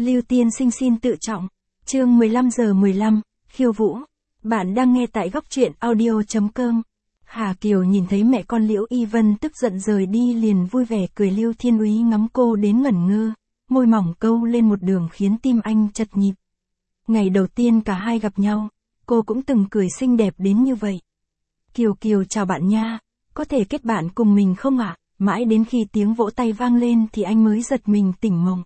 Lưu Tiên Sinh xin tự trọng. Chương 15:15, khiêu vũ. Bạn đang nghe tại góc truyện audio.com. Hà Kiều nhìn thấy mẹ con Liễu Y Vân tức giận rời đi liền vui vẻ cười. Lưu Thiên Úy ngắm cô đến ngẩn ngơ, môi mỏng câu lên một đường khiến tim anh chật nhịp. Ngày đầu tiên cả hai gặp nhau, cô cũng từng cười xinh đẹp đến như vậy. Kiều Kiều chào bạn nha, có thể kết bạn cùng mình không ạ? Mãi đến khi tiếng vỗ tay vang lên thì anh mới giật mình tỉnh mộng.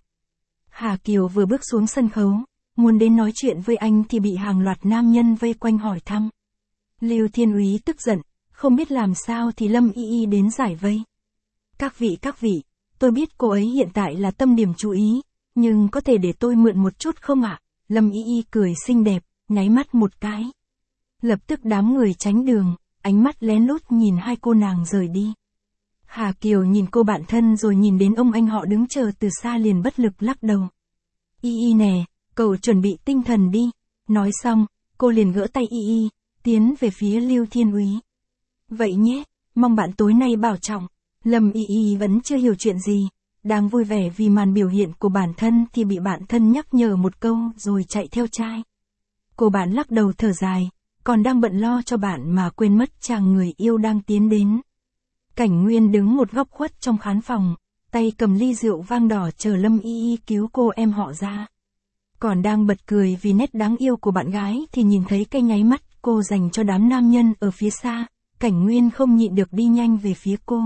Hà Kiều vừa bước xuống sân khấu, muốn đến nói chuyện với anh thì bị hàng loạt nam nhân vây quanh hỏi thăm. Lưu Thiên Úy tức giận, không biết làm sao thì Lâm Y Y đến giải vây. Các vị, tôi biết cô ấy hiện tại là tâm điểm chú ý, nhưng có thể để tôi mượn một chút không ạ? Lâm Y Y cười xinh đẹp, nháy mắt một cái. Lập tức đám người tránh đường, ánh mắt lén lút nhìn hai cô nàng rời đi. Hà Kiều nhìn cô bạn thân rồi nhìn đến ông anh họ đứng chờ từ xa liền bất lực lắc đầu. Y Y nè, cậu chuẩn bị tinh thần đi. Nói xong, cô liền gỡ tay Y Y, tiến về phía Lưu Thiên Úy. Vậy nhé, mong bạn tối nay bảo trọng. Lâm Y Y vẫn chưa hiểu chuyện gì, đang vui vẻ vì màn biểu hiện của bản thân thì bị bạn thân nhắc nhở một câu rồi chạy theo trai. Cô bạn lắc đầu thở dài, còn đang bận lo cho bạn mà quên mất chàng người yêu đang tiến đến. Cảnh Nguyên đứng một góc khuất trong khán phòng, tay cầm ly rượu vang đỏ chờ Lâm Y Y cứu cô em họ ra. Còn đang bật cười vì nét đáng yêu của bạn gái thì nhìn thấy cái nháy mắt cô dành cho đám nam nhân ở phía xa, Cảnh Nguyên không nhịn được đi nhanh về phía cô.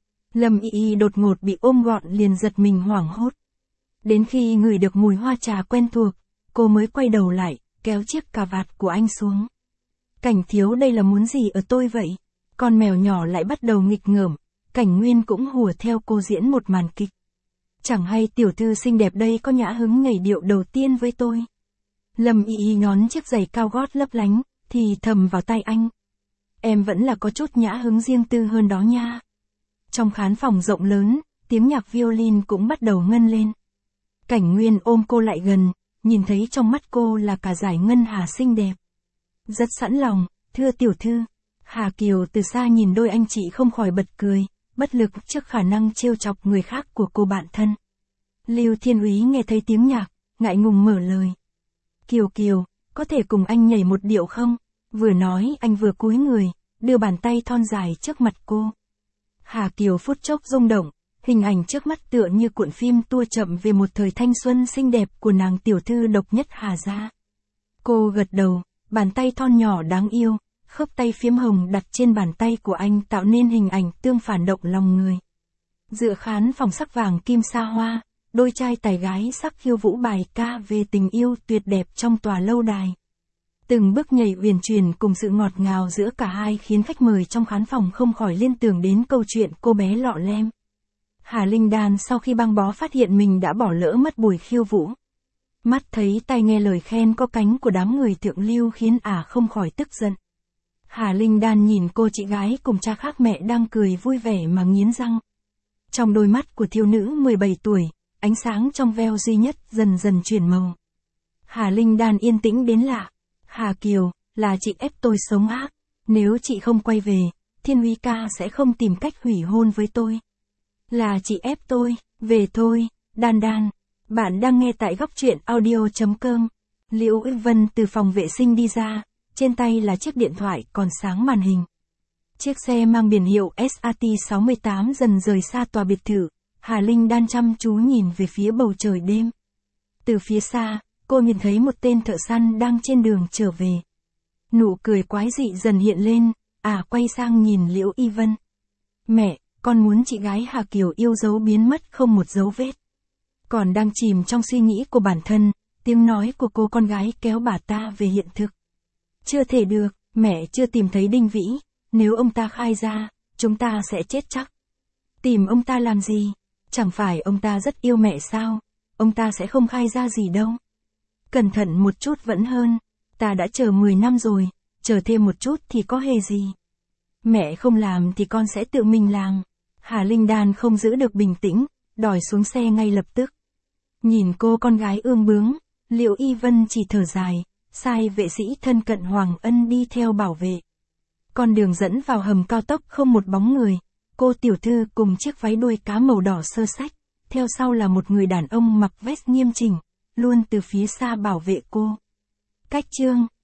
Lâm Y Y đột ngột bị ôm gọn liền giật mình hoảng hốt. Đến khi ngửi được mùi hoa trà quen thuộc, cô mới quay đầu lại, kéo chiếc cà vạt của anh xuống. Cảnh thiếu đây là muốn gì ở tôi vậy? Con mèo nhỏ lại bắt đầu nghịch ngợm, Cảnh Nguyên cũng hùa theo cô diễn một màn kịch. Chẳng hay tiểu thư xinh đẹp đây có nhã hứng nhảy điệu đầu tiên với tôi. Lâm Y Y nhón chiếc giày cao gót lấp lánh, thì thầm vào tai anh. Em vẫn là có chút nhã hứng riêng tư hơn đó nha. Trong khán phòng rộng lớn, tiếng nhạc violin cũng bắt đầu ngân lên. Cảnh Nguyên ôm cô lại gần, nhìn thấy trong mắt cô là cả dải ngân hà xinh đẹp. Rất sẵn lòng, thưa tiểu thư. Hà Kiều từ xa nhìn đôi anh chị không khỏi bật cười, bất lực trước khả năng trêu chọc người khác của cô bạn thân. Lưu Thiên Úy nghe thấy tiếng nhạc, ngại ngùng mở lời. Kiều Kiều, có thể cùng anh nhảy một điệu không? Vừa nói anh vừa cúi người, đưa bàn tay thon dài trước mặt cô. Hà Kiều phút chốc rung động, hình ảnh trước mắt tựa như cuộn phim tua chậm về một thời thanh xuân xinh đẹp của nàng tiểu thư độc nhất Hà gia. Cô gật đầu, bàn tay thon nhỏ đáng yêu, khớp tay phiếm hồng đặt trên bàn tay của anh tạo nên hình ảnh tương phản động lòng người. Dựa khán phòng sắc vàng kim sa hoa, đôi trai tài gái sắc khiêu vũ bài ca về tình yêu tuyệt đẹp trong tòa lâu đài. Từng bước nhảy uyển chuyển cùng sự ngọt ngào giữa cả hai khiến khách mời trong khán phòng không khỏi liên tưởng đến câu chuyện cô bé lọ lem. Hà Linh Đan sau khi băng bó phát hiện mình đã bỏ lỡ mất buổi khiêu vũ. Mắt thấy tai nghe lời khen có cánh của đám người thượng lưu khiến ả không khỏi tức giận. Hà Linh Đan nhìn cô chị gái cùng cha khác mẹ đang cười vui vẻ mà nghiến răng. Trong đôi mắt của thiếu nữ 17 tuổi, ánh sáng trong veo duy nhất dần dần chuyển màu. Hà Linh Đan yên tĩnh đến lạ. Hà Kiều, là chị ép tôi sống ác. Nếu chị không quay về, Thiên Úy ca sẽ không tìm cách hủy hôn với tôi. Là chị ép tôi, về thôi, Đan Đan. Bạn đang nghe tại góc truyện audio.com. Liễu Y Vân từ phòng vệ sinh đi ra, trên tay là chiếc điện thoại còn sáng màn hình. Chiếc xe mang biển hiệu SAT68 dần rời xa tòa biệt thự, Hà Linh Đan chăm chú nhìn về phía bầu trời đêm. Từ phía xa, cô nhìn thấy một tên thợ săn đang trên đường trở về. Nụ cười quái dị dần hiện lên, quay sang nhìn Liễu Y Vân. Mẹ, con muốn chị gái Hà Kiều yêu dấu biến mất không một dấu vết. Còn đang chìm trong suy nghĩ của bản thân, tiếng nói của cô con gái kéo bà ta về hiện thực. Chưa thể được, mẹ chưa tìm thấy Đinh Vĩ, nếu ông ta khai ra, chúng ta sẽ chết chắc. Tìm ông ta làm gì? Chẳng phải ông ta rất yêu mẹ sao? Ông ta sẽ không khai ra gì đâu. Cẩn thận một chút vẫn hơn, ta đã chờ 10 năm rồi, chờ thêm một chút thì có hề gì. Mẹ không làm thì con sẽ tự mình làm. Hà Linh Đan không giữ được bình tĩnh, đòi xuống xe ngay lập tức. Nhìn cô con gái ương bướng, Liễu Y Vân chỉ thở dài, sai vệ sĩ thân cận Hoàng Ân đi theo bảo vệ. Con đường dẫn vào hầm cao tốc không một bóng người, cô tiểu thư cùng chiếc váy đuôi cá màu đỏ sơ sách, theo sau là một người đàn ông mặc vest nghiêm chỉnh, luôn từ phía xa bảo vệ cô. Cách chương